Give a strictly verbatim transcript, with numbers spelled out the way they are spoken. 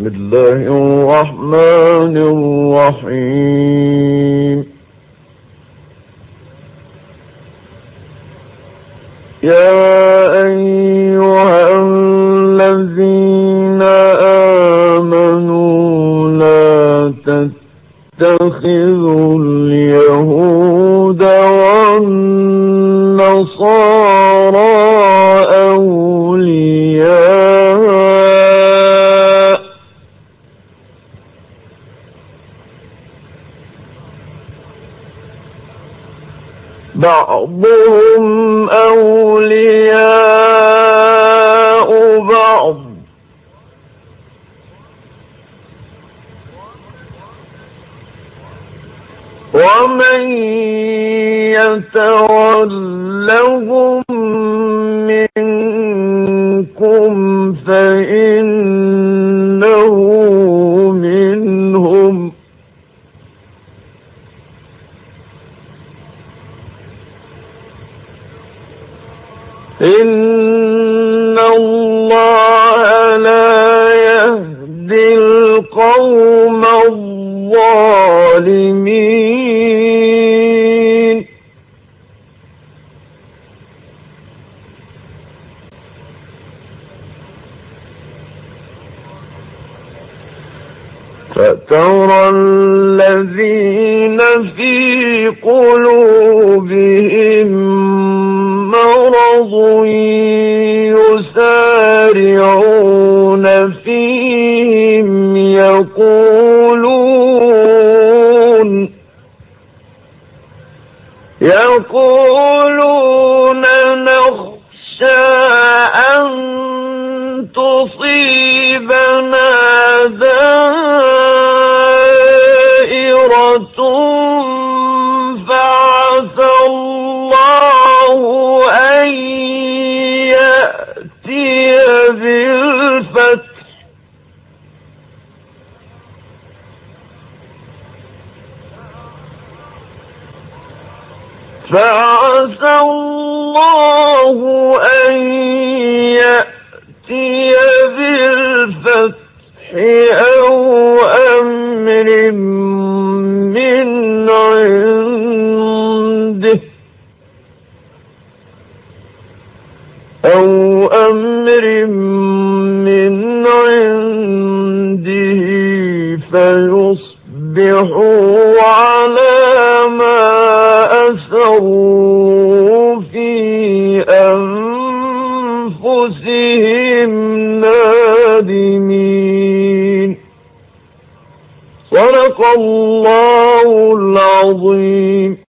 بسم الله الرحمن الرحيم. يا أيها الذين آمنوا لا تتخذوا اليهود والنصارى أولياء بعضهم أولياء بعض ومن يتولهم منكم فإنه منهم إن الله لا يهدي القوم الظالمين. فترى الذين في قلوبهم مرض يسارعون فيهم يقولون يقولون نخشى أن تصيبنا دائرة فعسى الله أن يأتي بالفتح فعسى الله أن يأتي بالفتح أو أمر من عنده أو أمر من عنده فيصبحوا على ما أسروا في أنفسهم نادمين. صدق الله العظيم.